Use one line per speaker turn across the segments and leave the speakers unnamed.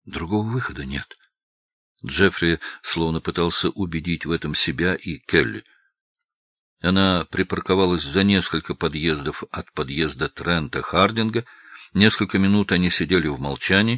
Другого выхода нет. Джеффри словно пытался убедить в этом себя и Келли. Она припарковалась за несколько подъездов от подъезда Трента Хардинга. Несколько минут они сидели в молчании.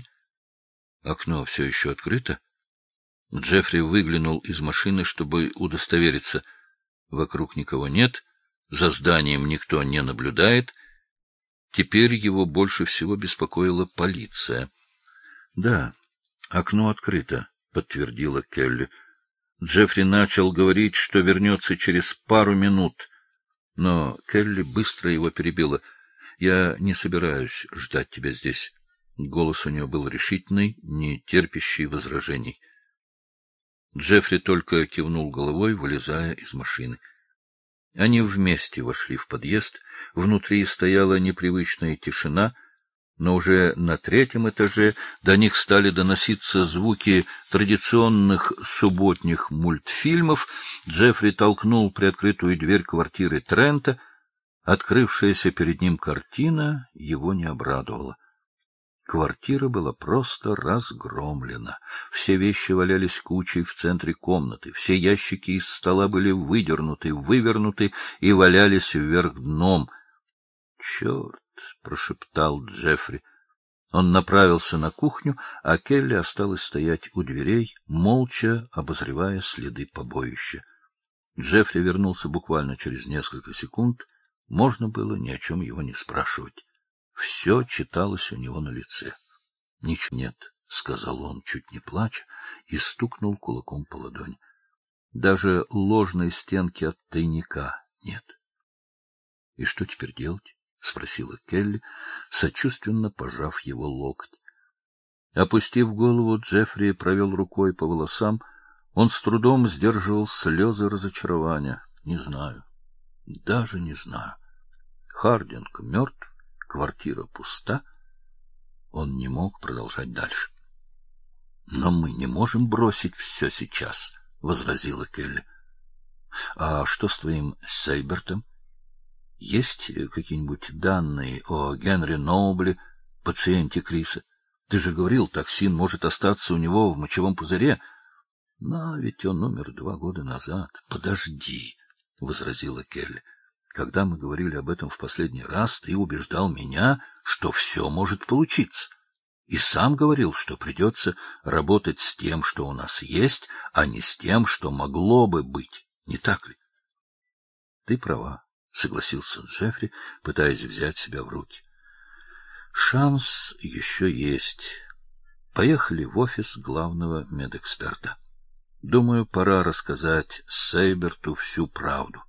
Окно все еще открыто. Джеффри выглянул из машины, чтобы удостовериться. Вокруг никого нет, за зданием никто не наблюдает. Теперь его больше всего беспокоила полиция. — Да, окно открыто, — подтвердила Келли. Джеффри начал говорить, что вернется через пару минут, но Келли быстро его перебила. — Я не собираюсь ждать тебя здесь. Голос у нее был решительный, не терпящий возражений. Джеффри только кивнул головой, вылезая из машины. Они вместе вошли в подъезд. Внутри стояла непривычная тишина, но уже на третьем этаже до них стали доноситься звуки традиционных субботних мультфильмов. Джеффри толкнул приоткрытую дверь квартиры Трента. Открывшаяся перед ним картина его не обрадовала. Квартира была просто разгромлена. Все вещи валялись кучей в центре комнаты. Все ящики из стола были выдернуты, вывернуты и валялись вверх дном. — Черт! — прошептал Джеффри. Он направился на кухню, а Келли осталась стоять у дверей, молча обозревая следы побоища. Джеффри вернулся буквально через несколько секунд. Можно было ни о чем его не спрашивать. Все читалось у него на лице. — Ничего нет, — сказал он, чуть не плача, и стукнул кулаком по ладони. Даже ложной стенки от тайника нет. — И что теперь делать? — спросила Келли, сочувственно пожав его локоть. Опустив голову, Джеффри провел рукой по волосам. Он с трудом сдерживал слезы разочарования. — Не знаю. Даже не знаю. Хардинг мертв. Квартира пуста. Он не мог продолжать дальше. — Но мы не можем бросить все сейчас, — возразила Келли. — А что с твоим Сейбертом? Есть какие-нибудь данные о Генри Ноубле, пациенте Криса? Ты же говорил, токсин может остаться у него в мочевом пузыре. Но ведь он умер 2 года назад. — Подожди, — возразила Келли. Когда мы говорили об этом в последний раз, ты убеждал меня, что все может получиться. И сам говорил, что придется работать с тем, что у нас есть, а не с тем, что могло бы быть. Не так ли? — Ты права, — согласился Джеффри, пытаясь взять себя в руки. — Шанс еще есть. Поехали в офис главного медэксперта. Думаю, пора рассказать Сейберту всю правду.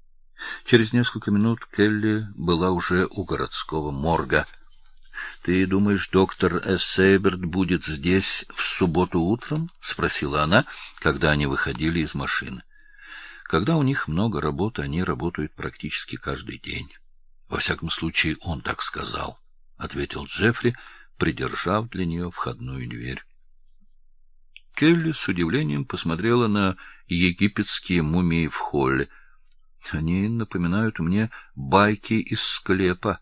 Через несколько минут Келли была уже у городского морга. — Ты думаешь, доктор Сейберт будет здесь в субботу утром? — спросила она, когда они выходили из машины. Когда у них много работы, они работают практически каждый день. — Во всяком случае, он так сказал, — ответил Джеффри, придержав для нее входную дверь. Келли с удивлением посмотрела на египетские мумии в холле. Они напоминают мне байки из склепа.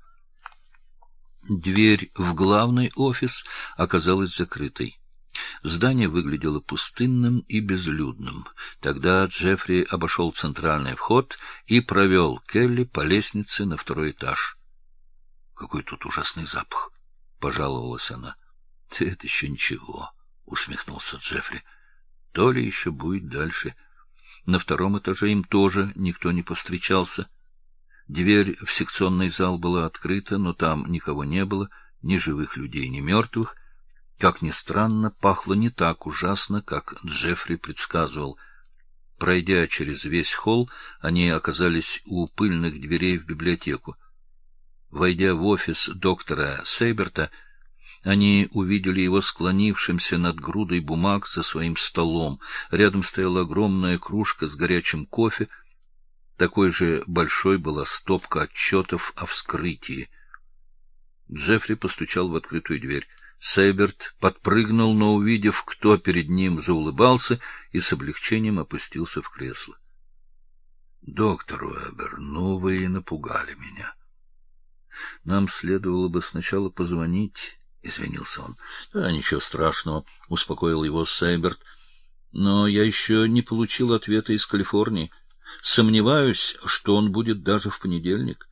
Дверь в главный офис оказалась закрытой. Здание выглядело пустынным и безлюдным. Тогда Джеффри обошел центральный вход и провел Келли по лестнице на 2-й этаж. — Какой тут ужасный запах! — пожаловалась она. — Это еще ничего, — усмехнулся Джеффри. — То ли еще будет дальше. На 2-м этаже им тоже никто не повстречался. Дверь в секционный зал была открыта, но там никого не было, ни живых людей, ни мертвых. Как ни странно, пахло не так ужасно, как Джеффри предсказывал. Пройдя через весь холл, они оказались у пыльных дверей в библиотеку. Войдя в офис доктора Сейберта, они увидели его склонившимся над грудой бумаг за своим столом. Рядом стояла огромная кружка с горячим кофе. Такой же большой была стопка отчетов о вскрытии. Джеффри постучал в открытую дверь. Сейберт подпрыгнул, но, увидев, кто перед ним, заулыбался и с облегчением опустился в кресло. — Доктор Уэбер, вы напугали меня. Нам следовало бы сначала позвонить — извинился он. — Да, ничего страшного, — успокоил его Сейберт. — Но я еще не получил ответа из Калифорнии. Сомневаюсь, что он будет даже в понедельник.